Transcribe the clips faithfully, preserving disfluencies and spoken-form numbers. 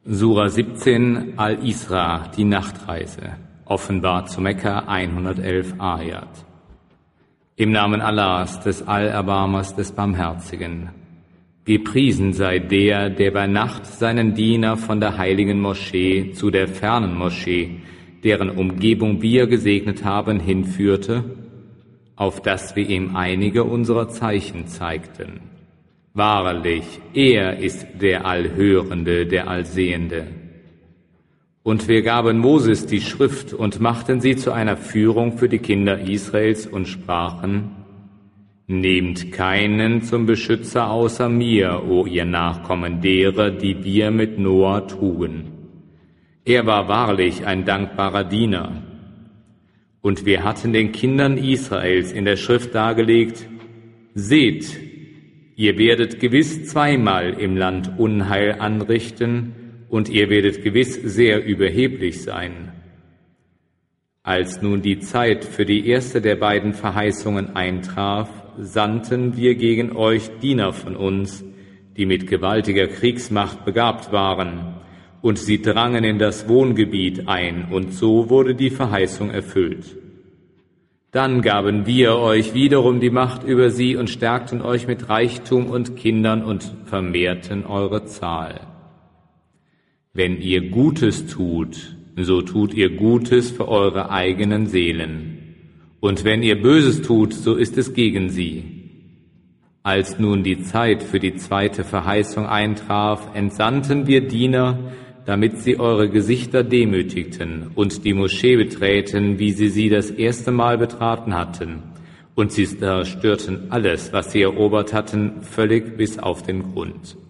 Sura siebzehn Al-Isra, die Nachtreise, offenbar zu Mekka, hundertelf Ayat. Im Namen Allahs, des Allerbarmers, des Barmherzigen. Gepriesen sei der, der bei Nacht seinen Diener von der heiligen Moschee zu der fernen Moschee, deren Umgebung wir gesegnet haben, hinführte, auf dass wir ihm einige unserer Zeichen zeigten. Wahrlich, er ist der Allhörende, der Allsehende. Und wir gaben Moses die Schrift und machten sie zu einer Führung für die Kinder Israels und sprachen: Nehmt keinen zum Beschützer außer mir, o ihr Nachkommen derer, die wir mit Noah trugen. Er war wahrlich ein dankbarer Diener. Und wir hatten den Kindern Israels in der Schrift dargelegt: Seht, ihr werdet gewiss zweimal im Land Unheil anrichten, und ihr werdet gewiss sehr überheblich sein. Als nun die Zeit für die erste der beiden Verheißungen eintraf, sandten wir gegen euch Diener von uns, die mit gewaltiger Kriegsmacht begabt waren, und sie drangen in das Wohngebiet ein, und so wurde die Verheißung erfüllt. Dann gaben wir euch wiederum die Macht über sie und stärkten euch mit Reichtum und Kindern und vermehrten eure Zahl. Wenn ihr Gutes tut, so tut ihr Gutes für eure eigenen Seelen. Und wenn ihr Böses tut, so ist es gegen sie. Als nun die Zeit für die zweite Verheißung eintraf, entsandten wir Diener, damit sie eure Gesichter demütigten und die Moschee beträten, wie sie sie das erste Mal betraten hatten. Und sie zerstörten alles, was sie erobert hatten, völlig bis auf den Grund.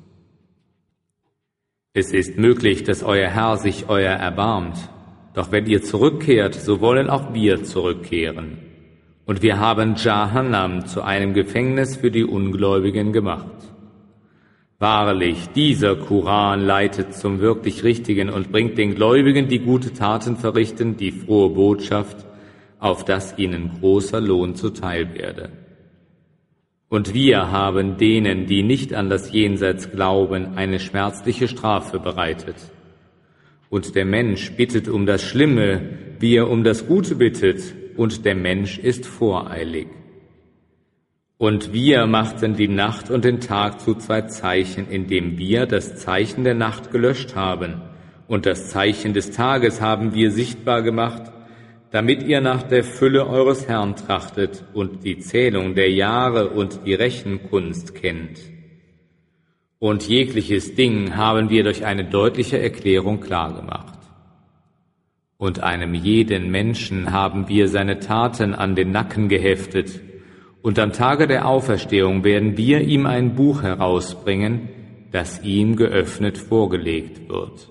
Es ist möglich, dass euer Herr sich euer erbarmt. Doch wenn ihr zurückkehrt, so wollen auch wir zurückkehren. Und wir haben Jahannam zu einem Gefängnis für die Ungläubigen gemacht. Wahrlich, dieser Koran leitet zum wirklich Richtigen und bringt den Gläubigen, die gute Taten verrichten, die frohe Botschaft, auf dass ihnen großer Lohn zuteil werde. Und wir haben denen, die nicht an das Jenseits glauben, eine schmerzliche Strafe bereitet. Und der Mensch bittet um das Schlimme, wie er um das Gute bittet, und der Mensch ist voreilig. Und wir machten die Nacht und den Tag zu zwei Zeichen, indem wir das Zeichen der Nacht gelöscht haben, und das Zeichen des Tages haben wir sichtbar gemacht, damit ihr nach der Fülle eures Herrn trachtet und die Zählung der Jahre und die Rechenkunst kennt. Und jegliches Ding haben wir durch eine deutliche Erklärung klargemacht. Und einem jeden Menschen haben wir seine Taten an den Nacken geheftet, und am Tage der Auferstehung werden wir ihm ein Buch herausbringen, das ihm geöffnet vorgelegt wird.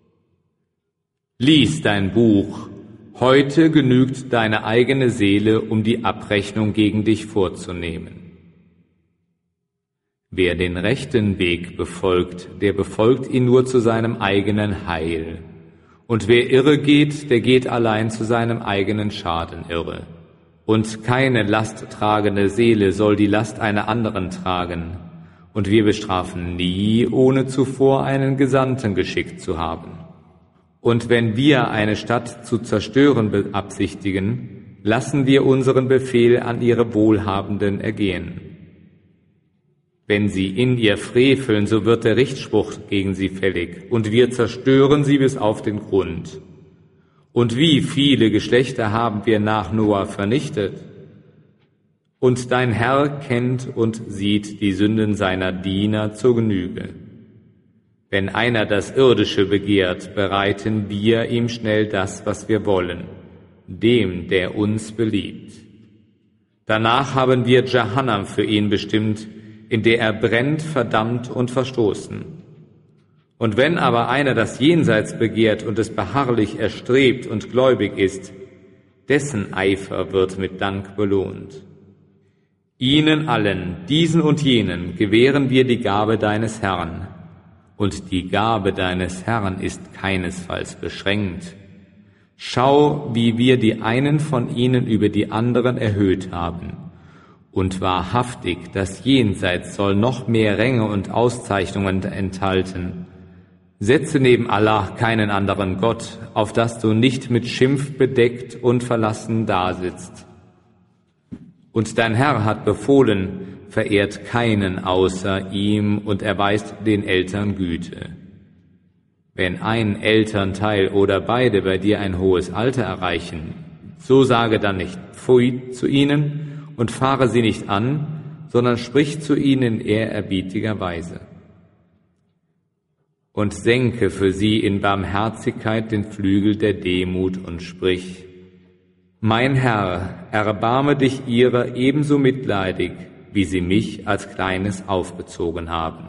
Lies dein Buch, heute genügt deine eigene Seele, um die Abrechnung gegen dich vorzunehmen. Wer den rechten Weg befolgt, der befolgt ihn nur zu seinem eigenen Heil. Und wer irre geht, der geht allein zu seinem eigenen Schaden irre. Und keine lasttragende Seele soll die Last einer anderen tragen. Und wir bestrafen nie, ohne zuvor einen Gesandten geschickt zu haben. Und wenn wir eine Stadt zu zerstören beabsichtigen, lassen wir unseren Befehl an ihre Wohlhabenden ergehen. Wenn sie in ihr freveln, so wird der Richtspruch gegen sie fällig, und wir zerstören sie bis auf den Grund. Und wie viele Geschlechter haben wir nach Noah vernichtet? Und dein Herr kennt und sieht die Sünden seiner Diener zur Genüge. Wenn einer das Irdische begehrt, bereiten wir ihm schnell das, was wir wollen, dem, der uns beliebt. Danach haben wir Jahannam für ihn bestimmt, in der er brennt, verdammt und verstoßen. Und wenn aber einer das Jenseits begehrt und es beharrlich erstrebt und gläubig ist, dessen Eifer wird mit Dank belohnt. Ihnen allen, diesen und jenen, gewähren wir die Gabe deines Herrn. Und die Gabe deines Herrn ist keinesfalls beschränkt. Schau, wie wir die einen von ihnen über die anderen erhöht haben. Und wahrhaftig, das Jenseits soll noch mehr Ränge und Auszeichnungen enthalten. Setze neben Allah keinen anderen Gott, auf dass du nicht mit Schimpf bedeckt und verlassen dasitzt. Und dein Herr hat befohlen, verehrt keinen außer ihm und erweist den Eltern Güte. Wenn ein Elternteil oder beide bei dir ein hohes Alter erreichen, so sage dann nicht Pfui zu ihnen und fahre sie nicht an, sondern sprich zu ihnen in ehrerbietiger Weise. Und senke für sie in Barmherzigkeit den Flügel der Demut und sprich: Mein Herr, erbarme dich ihrer ebenso mitleidig, wie sie mich als Kleines aufgezogen haben.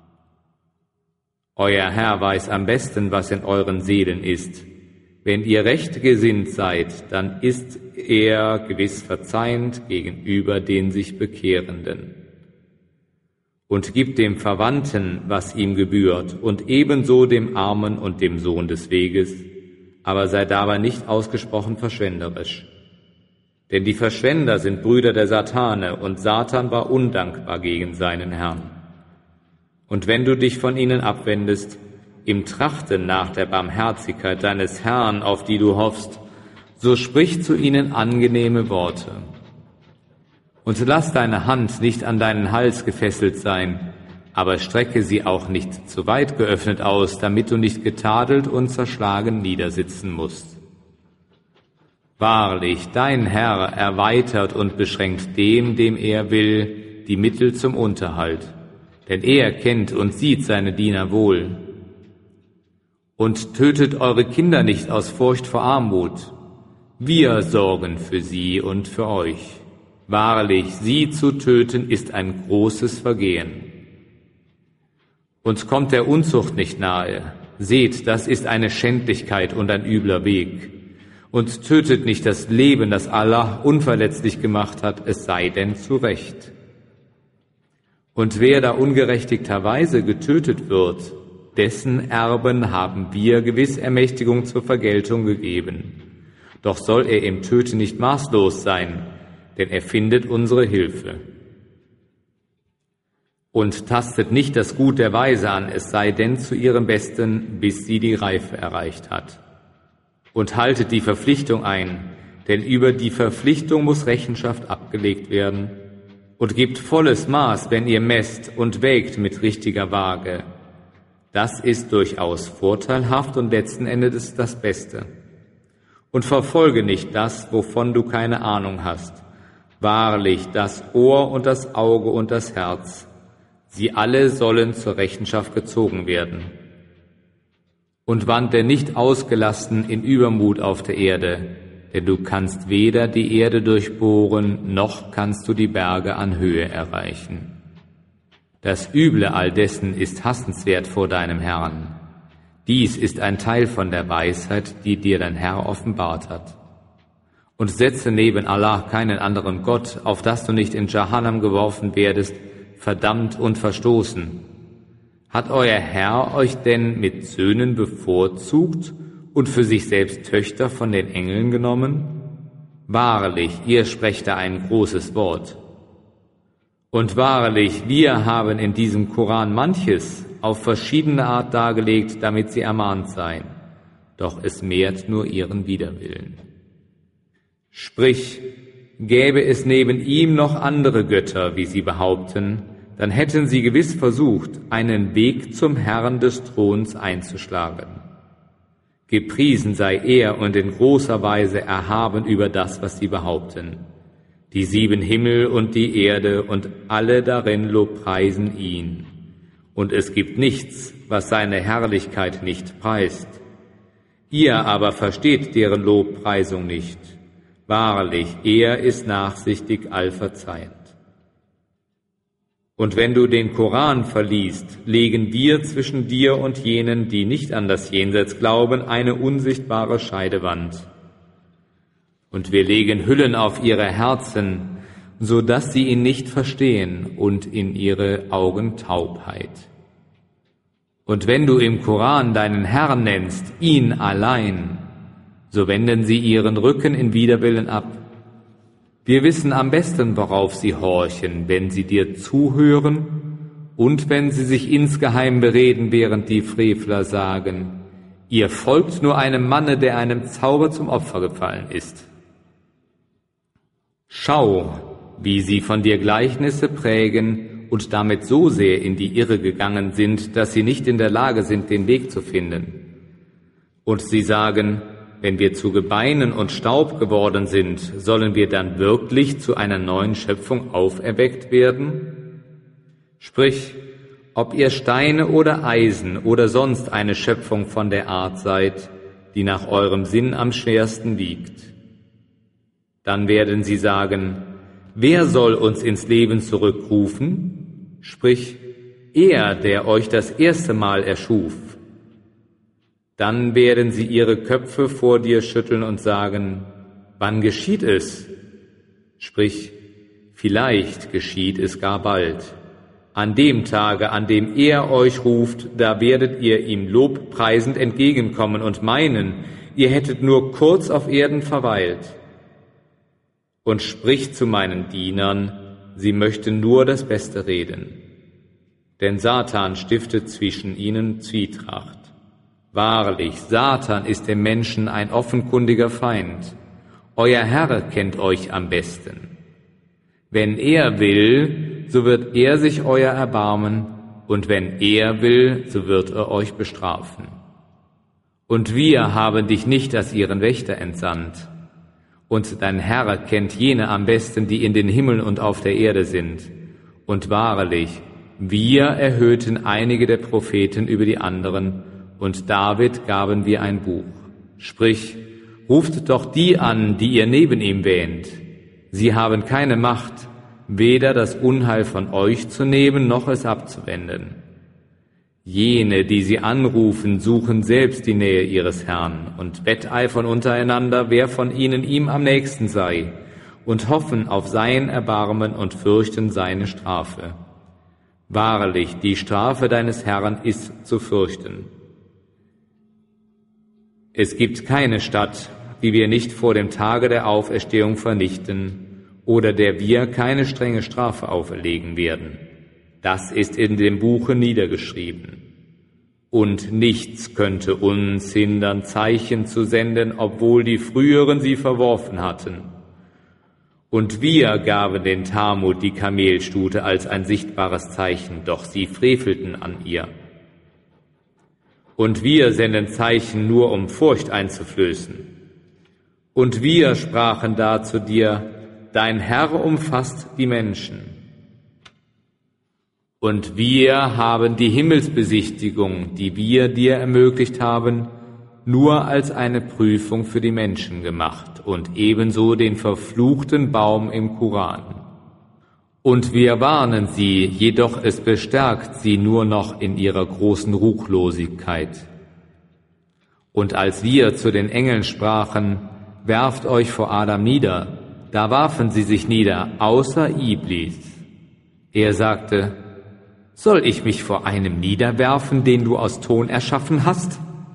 Euer Herr weiß am besten, was in euren Seelen ist. Wenn ihr recht gesinnt seid, dann ist er gewiss verzeihend gegenüber den sich Bekehrenden. Und gibt dem Verwandten, was ihm gebührt, und ebenso dem Armen und dem Sohn des Weges, aber sei dabei nicht ausgesprochen verschwenderisch. Denn die Verschwender sind Brüder der Satane, und Satan war undankbar gegen seinen Herrn. Und wenn du dich von ihnen abwendest, im Trachten nach der Barmherzigkeit deines Herrn, auf die du hoffst, so sprich zu ihnen angenehme Worte. Und lass deine Hand nicht an deinen Hals gefesselt sein, aber strecke sie auch nicht zu weit geöffnet aus, damit du nicht getadelt und zerschlagen niedersitzen musst. Wahrlich, dein Herr erweitert und beschränkt dem, dem er will, die Mittel zum Unterhalt, denn er kennt und sieht seine Diener wohl. Und tötet eure Kinder nicht aus Furcht vor Armut. Wir sorgen für sie und für euch. Wahrlich, sie zu töten ist ein großes Vergehen. Uns kommt der Unzucht nicht nahe. Seht, das ist eine Schändlichkeit und ein übler Weg. Und tötet nicht das Leben, das Allah unverletzlich gemacht hat, es sei denn zu Recht. Und wer da ungerechtigterweise getötet wird, dessen Erben haben wir gewiss Ermächtigung zur Vergeltung gegeben. Doch soll er im Töten nicht maßlos sein, denn er findet unsere Hilfe. Und tastet nicht das Gut der Weise an, es sei denn zu ihrem Besten, bis sie die Reife erreicht hat. Und haltet die Verpflichtung ein, denn über die Verpflichtung muss Rechenschaft abgelegt werden. Und gebt volles Maß, wenn ihr messt und wägt mit richtiger Waage. Das ist durchaus vorteilhaft und letzten Endes das Beste. Und verfolge nicht das, wovon du keine Ahnung hast. Wahrlich, das Ohr und das Auge und das Herz, sie alle sollen zur Rechenschaft gezogen werden. Und wandle nicht ausgelassen in Übermut auf der Erde, denn du kannst weder die Erde durchbohren, noch kannst du die Berge an Höhe erreichen. Das Üble all dessen ist hassenswert vor deinem Herrn. Dies ist ein Teil von der Weisheit, die dir dein Herr offenbart hat. Und setze neben Allah keinen anderen Gott, auf dass du nicht in Jahannam geworfen werdest, verdammt und verstoßen. Hat euer Herr euch denn mit Söhnen bevorzugt und für sich selbst Töchter von den Engeln genommen? Wahrlich, ihr sprecht da ein großes Wort. Und wahrlich, wir haben in diesem Koran manches auf verschiedene Art dargelegt, damit sie ermahnt seien. Doch es mehrt nur ihren Widerwillen. Sprich, gäbe es neben ihm noch andere Götter, wie sie behaupten, dann hätten sie gewiss versucht, einen Weg zum Herrn des Throns einzuschlagen. Gepriesen sei er und in großer Weise erhaben über das, was sie behaupten. Die sieben Himmel und die Erde und alle darin lobpreisen ihn. Und es gibt nichts, was seine Herrlichkeit nicht preist. Ihr aber versteht deren Lobpreisung nicht. Wahrlich, er ist nachsichtig allverzeihend. Und wenn du den Koran verliest, legen wir zwischen dir und jenen, die nicht an das Jenseits glauben, eine unsichtbare Scheidewand. Und wir legen Hüllen auf ihre Herzen, so dass sie ihn nicht verstehen, und in ihre Augen Taubheit. Und wenn du im Koran deinen Herrn nennst, ihn allein, so wenden sie ihren Rücken in Widerwillen ab. Wir wissen am besten, worauf sie horchen, wenn sie dir zuhören Und wenn sie sich insgeheim bereden, während die Frevler sagen, ihr folgt nur einem Manne, der einem Zauber zum Opfer gefallen ist. Schau, wie sie von dir Gleichnisse prägen und damit so sehr in die Irre gegangen sind, dass sie nicht in der Lage sind, den Weg zu finden. Und sie sagen, wenn wir zu Gebeinen und Staub geworden sind, sollen wir dann wirklich zu einer neuen Schöpfung auferweckt werden? Sprich, ob ihr Steine oder Eisen oder sonst eine Schöpfung von der Art seid, die nach eurem Sinn am schwersten wiegt. Dann werden sie sagen, wer soll uns ins Leben zurückrufen? Sprich, er, der euch das erste Mal erschuf. Dann werden sie ihre Köpfe vor dir schütteln und sagen, wann geschieht es? Sprich, vielleicht geschieht es gar bald. An dem Tage, an dem er euch ruft, da werdet ihr ihm lobpreisend entgegenkommen und meinen, ihr hättet nur kurz auf Erden verweilt. Und spricht zu meinen Dienern, sie möchten nur das Beste reden. Denn Satan stiftet zwischen ihnen Zwietracht. Wahrlich, Satan ist dem Menschen ein offenkundiger Feind. Euer Herr kennt euch am besten. Wenn er will, so wird er sich euer erbarmen, und wenn er will, so wird er euch bestrafen. Und wir haben dich nicht als ihren Wächter entsandt. Und dein Herr kennt jene am besten, die in den Himmeln und auf der Erde sind. Und wahrlich, wir erhöhten einige der Propheten über die anderen, und David gaben wir ein Buch. Sprich, ruft doch die an, die ihr neben ihm wähnt. Sie haben keine Macht, weder das Unheil von euch zu nehmen, noch es abzuwenden. Jene, die sie anrufen, suchen selbst die Nähe ihres Herrn und wetteifern untereinander, wer von ihnen ihm am nächsten sei, und hoffen auf sein Erbarmen und fürchten seine Strafe. Wahrlich, die Strafe deines Herrn ist zu fürchten. Es gibt keine Stadt, die wir nicht vor dem Tage der Auferstehung vernichten oder der wir keine strenge Strafe auferlegen werden. Das ist in dem Buche niedergeschrieben. Und nichts könnte uns hindern, Zeichen zu senden, obwohl die früheren sie verworfen hatten. Und wir gaben den Talmud die Kamelstute als ein sichtbares Zeichen, doch sie frevelten an ihr. Und wir senden Zeichen nur, um Furcht einzuflößen. Und wir sprachen da zu dir, dein Herr umfasst die Menschen. Und wir haben die Himmelsbesichtigung, die wir dir ermöglicht haben, nur als eine Prüfung für die Menschen gemacht und ebenso den verfluchten Baum im Koran. Und wir warnen sie, jedoch es bestärkt sie nur noch in ihrer großen Ruchlosigkeit. Und als wir zu den Engeln sprachen, werft euch vor Adam nieder, da warfen sie sich nieder, außer Iblis. Er sagte, soll ich mich vor einem niederwerfen, den du aus Ton erschaffen hast?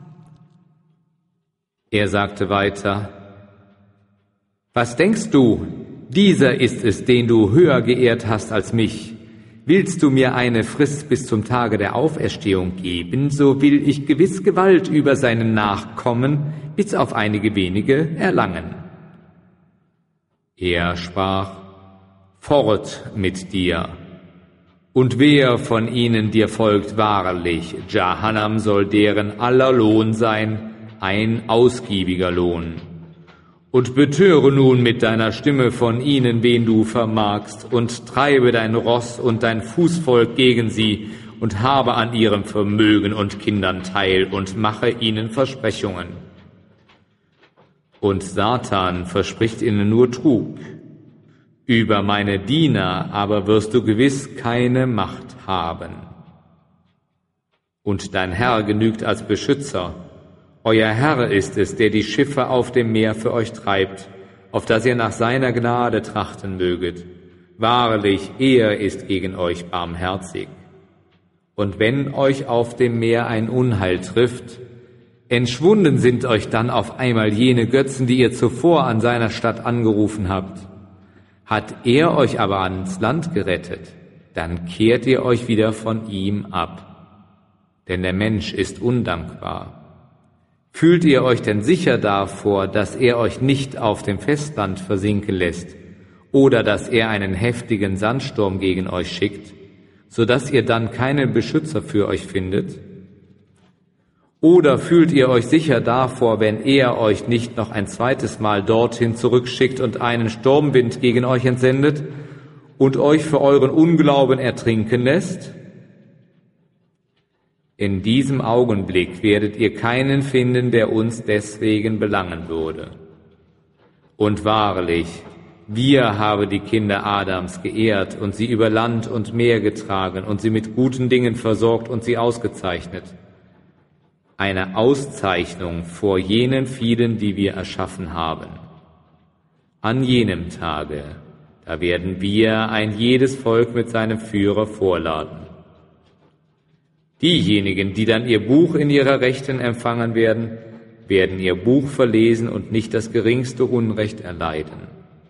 Er sagte weiter, was denkst du? Dieser ist es, den du höher geehrt hast als mich. Willst du mir eine Frist bis zum Tage der Auferstehung geben, so will ich gewiss Gewalt über seinen Nachkommen bis auf einige wenige erlangen. Er sprach, fort mit dir. Und wer von ihnen dir folgt wahrlich, Jahannam soll deren aller Lohn sein, ein ausgiebiger Lohn. Und betöre nun mit deiner Stimme von ihnen, wen du vermagst, und treibe dein Ross und dein Fußvolk gegen sie, und habe an ihrem Vermögen und Kindern teil, und mache ihnen Versprechungen. Und Satan verspricht ihnen nur Trug. Über meine Diener aber wirst du gewiss keine Macht haben. Und dein Herr genügt als Beschützer. Euer Herr ist es, der die Schiffe auf dem Meer für euch treibt, auf dass ihr nach seiner Gnade trachten möget. Wahrlich, er ist gegen euch barmherzig. Und wenn euch auf dem Meer ein Unheil trifft, entschwunden sind euch dann auf einmal jene Götzen, die ihr zuvor an seiner Stadt angerufen habt. Hat er euch aber ans Land gerettet, dann kehrt ihr euch wieder von ihm ab. Denn der Mensch ist undankbar. Fühlt ihr euch denn sicher davor, dass er euch nicht auf dem Festland versinken lässt oder dass er einen heftigen Sandsturm gegen euch schickt, so dass ihr dann keinen Beschützer für euch findet? Oder fühlt ihr euch sicher davor, wenn er euch nicht noch ein zweites Mal dorthin zurückschickt und einen Sturmwind gegen euch entsendet und euch für euren Unglauben ertrinken lässt? In diesem Augenblick werdet ihr keinen finden, der uns deswegen belangen würde. Und wahrlich, wir haben die Kinder Adams geehrt und sie über Land und Meer getragen und sie mit guten Dingen versorgt und sie ausgezeichnet. Eine Auszeichnung vor jenen vielen, die wir erschaffen haben. An jenem Tage, da werden wir ein jedes Volk mit seinem Führer vorladen. Diejenigen, die dann ihr Buch in ihrer Rechten empfangen werden, werden ihr Buch verlesen und nicht das geringste Unrecht erleiden.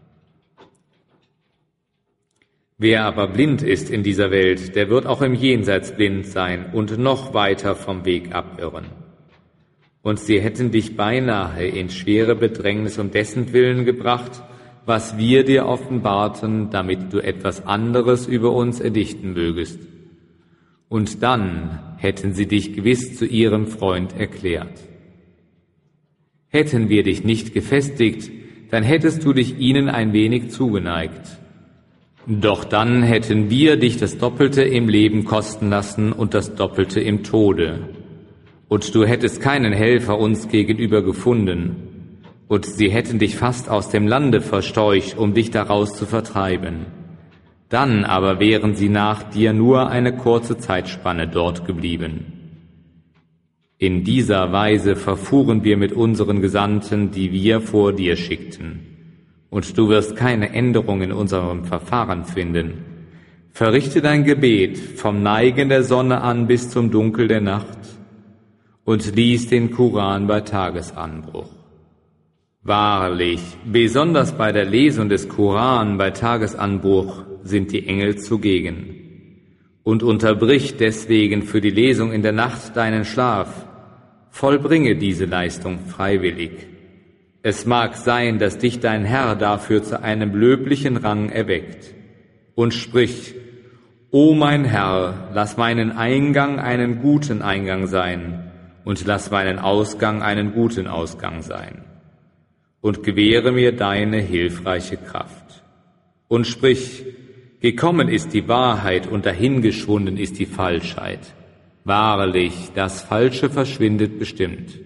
Wer aber blind ist in dieser Welt, der wird auch im Jenseits blind sein und noch weiter vom Weg abirren. Und sie hätten dich beinahe in schwere Bedrängnis um dessen Willen gebracht, was wir dir offenbarten, damit du etwas anderes über uns erdichten mögest. Und dann hätten sie dich gewiss zu ihrem Freund erklärt. Hätten wir dich nicht gefestigt, dann hättest du dich ihnen ein wenig zugeneigt. Doch dann hätten wir dich das Doppelte im Leben kosten lassen und das Doppelte im Tode. Und du hättest keinen Helfer uns gegenüber gefunden. Und sie hätten dich fast aus dem Lande verscheucht, um dich daraus zu vertreiben. Dann aber wären sie nach dir nur eine kurze Zeitspanne dort geblieben. In dieser Weise verfuhren wir mit unseren Gesandten, die wir vor dir schickten. Und du wirst keine Änderung in unserem Verfahren finden. Verrichte dein Gebet vom Neigen der Sonne an bis zum Dunkel der Nacht und lies den Koran bei Tagesanbruch. Wahrlich, besonders bei der Lesung des Koran bei Tagesanbruch sind die Engel zugegen. Und unterbrich deswegen für die Lesung in der Nacht deinen Schlaf. Vollbringe diese Leistung freiwillig. Es mag sein, dass dich dein Herr dafür zu einem löblichen Rang erweckt. Und sprich, O mein Herr, lass meinen Eingang einen guten Eingang sein und lass meinen Ausgang einen guten Ausgang sein. Und gewähre mir deine hilfreiche Kraft. Und sprich, gekommen ist die Wahrheit und dahingeschwunden ist die Falschheit. Wahrlich, das Falsche verschwindet bestimmt.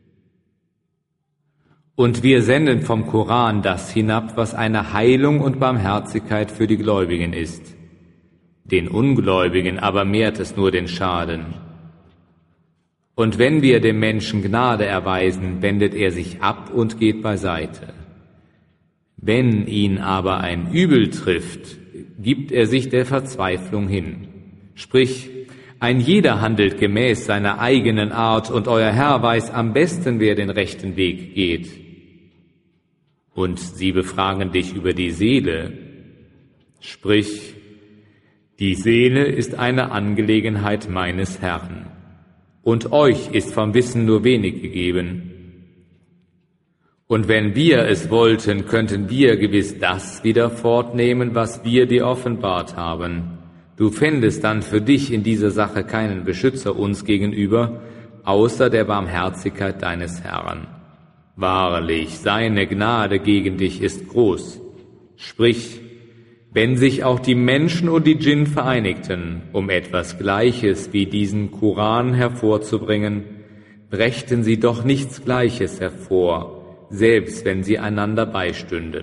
Und wir senden vom Koran das hinab, was eine Heilung und Barmherzigkeit für die Gläubigen ist. Den Ungläubigen aber mehrt es nur den Schaden. Und wenn wir dem Menschen Gnade erweisen, wendet er sich ab und geht beiseite. Wenn ihn aber ein Übel trifft, gibt er sich der Verzweiflung hin. Sprich, ein jeder handelt gemäß seiner eigenen Art, und euer Herr weiß am besten, wer den rechten Weg geht. Und sie befragen dich über die Seele. Sprich, die Seele ist eine Angelegenheit meines Herrn, und euch ist vom Wissen nur wenig gegeben. Und wenn wir es wollten, könnten wir gewiss das wieder fortnehmen, was wir dir offenbart haben. Du fändest dann für dich in dieser Sache keinen Beschützer uns gegenüber, außer der Barmherzigkeit deines Herrn. Wahrlich, seine Gnade gegen dich ist groß. Sprich, wenn sich auch die Menschen und die Djinn vereinigten, um etwas Gleiches wie diesen Koran hervorzubringen, brächten sie doch nichts Gleiches hervor, selbst wenn sie einander beistünden.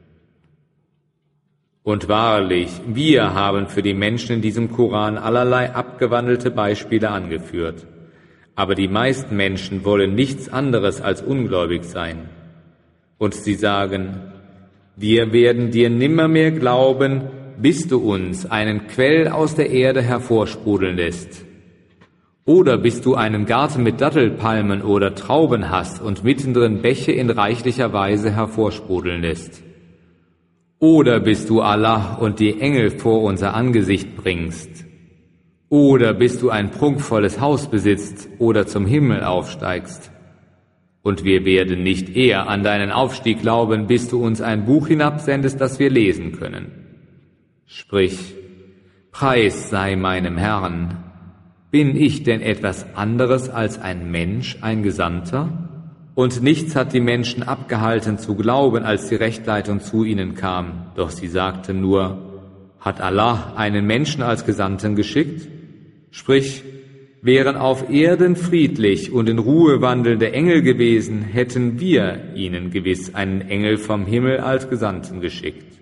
Und wahrlich, wir haben für die Menschen in diesem Koran allerlei abgewandelte Beispiele angeführt. Aber die meisten Menschen wollen nichts anderes als ungläubig sein. Und sie sagen, wir werden dir nimmermehr glauben, bis du uns einen Quell aus der Erde hervorsprudeln lässt. Oder bis du einen Garten mit Dattelpalmen oder Trauben hast und mittendrin Bäche in reichlicher Weise hervorsprudeln lässt. Oder bist du Allah und die Engel vor unser Angesicht bringst? Oder bist du ein prunkvolles Haus besitzt oder zum Himmel aufsteigst? Und wir werden nicht eher an deinen Aufstieg glauben, bis du uns ein Buch hinabsendest, das wir lesen können. Sprich, Preis sei meinem Herrn. Bin ich denn etwas anderes als ein Mensch, ein Gesandter? Und nichts hat die Menschen abgehalten zu glauben, als die Rechtleitung zu ihnen kam. Doch sie sagten nur, hat Allah einen Menschen als Gesandten geschickt? Sprich, wären auf Erden friedlich und in Ruhe wandelnde Engel gewesen, hätten wir ihnen gewiss einen Engel vom Himmel als Gesandten geschickt.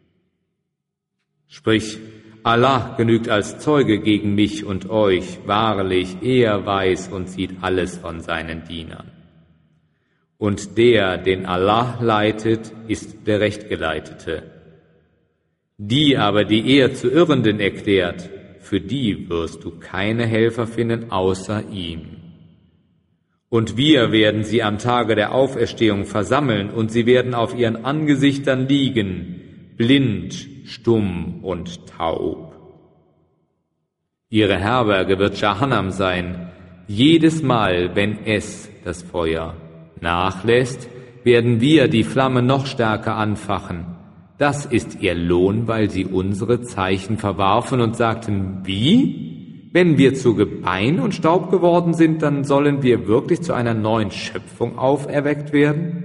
Sprich, Allah genügt als Zeuge gegen mich und euch, wahrlich, er weiß und sieht alles von seinen Dienern. Und der, den Allah leitet, ist der Rechtgeleitete. Die aber, die er zu Irrenden erklärt, für die wirst du keine Helfer finden außer ihm. Und wir werden sie am Tage der Auferstehung versammeln, und sie werden auf ihren Angesichtern liegen, blind, stumm und taub. Ihre Herberge wird Jahannam sein. Jedes Mal, wenn es, das Feuer, nachlässt, werden wir die Flamme noch stärker anfachen. Das ist ihr Lohn, weil sie unsere Zeichen verwarfen und sagten, wie? Wenn wir zu Gebein und Staub geworden sind, dann sollen wir wirklich zu einer neuen Schöpfung auferweckt werden?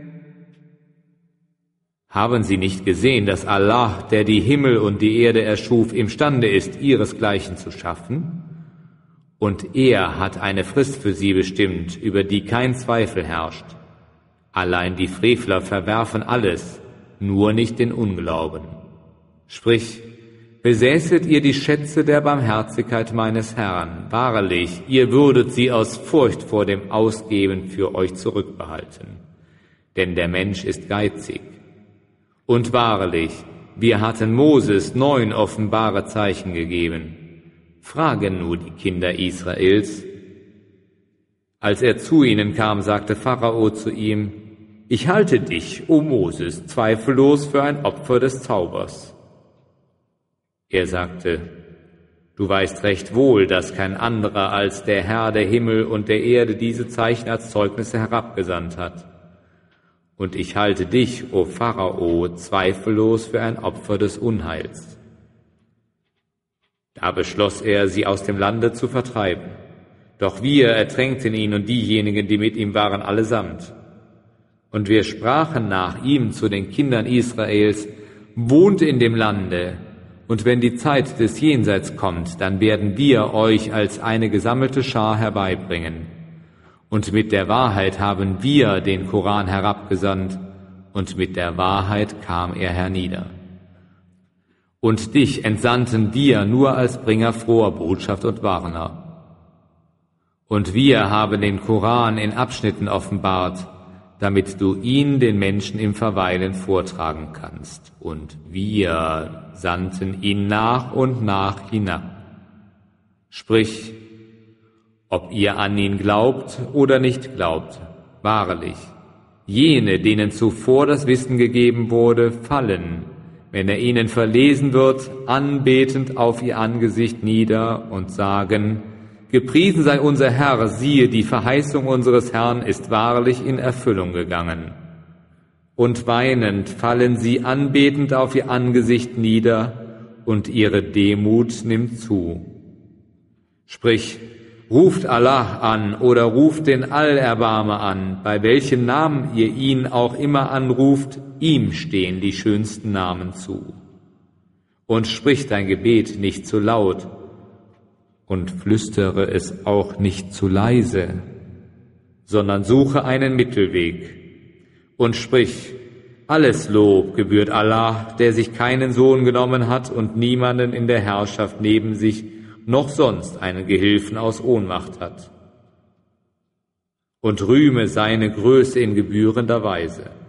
Haben sie nicht gesehen, dass Allah, der die Himmel und die Erde erschuf, imstande ist, ihresgleichen zu schaffen? Und er hat eine Frist für sie bestimmt, über die kein Zweifel herrscht. Allein die Frevler verwerfen alles, nur nicht den Unglauben. Sprich, besäßet ihr die Schätze der Barmherzigkeit meines Herrn, wahrlich, ihr würdet sie aus Furcht vor dem Ausgeben für euch zurückbehalten. Denn der Mensch ist geizig. Und wahrlich, wir hatten Moses neun offenbare Zeichen gegeben. Fragen nur die Kinder Israels. Als er zu ihnen kam, sagte Pharao zu ihm, ich halte dich, o Moses, zweifellos für ein Opfer des Zaubers. Er sagte, du weißt recht wohl, dass kein anderer als der Herr der Himmel und der Erde diese Zeichen als Zeugnisse herabgesandt hat. Und ich halte dich, o Pharao, zweifellos für ein Opfer des Unheils. Da beschloss er, sie aus dem Lande zu vertreiben. Doch wir ertränkten ihn und diejenigen, die mit ihm waren, allesamt. Und wir sprachen nach ihm zu den Kindern Israels, wohnt in dem Lande, und wenn die Zeit des Jenseits kommt, dann werden wir euch als eine gesammelte Schar herbeibringen. Und mit der Wahrheit haben wir den Koran herabgesandt, und mit der Wahrheit kam er hernieder. Und dich entsandten wir nur als Bringer froher Botschaft und Warner. Und wir haben den Koran in Abschnitten offenbart, damit du ihn den Menschen im Verweilen vortragen kannst. Und wir sandten ihn nach und nach hinab. Sprich, ob ihr an ihn glaubt oder nicht glaubt, wahrlich, jene, denen zuvor das Wissen gegeben wurde, fallen, wenn er ihnen verlesen wird, anbetend auf ihr Angesicht nieder und sagen, gepriesen sei unser Herr, siehe, die Verheißung unseres Herrn ist wahrlich in Erfüllung gegangen. Und weinend fallen sie anbetend auf ihr Angesicht nieder, und ihre Demut nimmt zu. Sprich, ruft Allah an oder ruft den Allerbarmer an, bei welchem Namen ihr ihn auch immer anruft, ihm stehen die schönsten Namen zu. Und sprich dein Gebet nicht zu laut, und flüstere es auch nicht zu leise, sondern suche einen Mittelweg und sprich, alles Lob gebührt Allah, der sich keinen Sohn genommen hat und niemanden in der Herrschaft neben sich, noch sonst einen Gehilfen aus Ohnmacht hat. Und rühme seine Größe in gebührender Weise.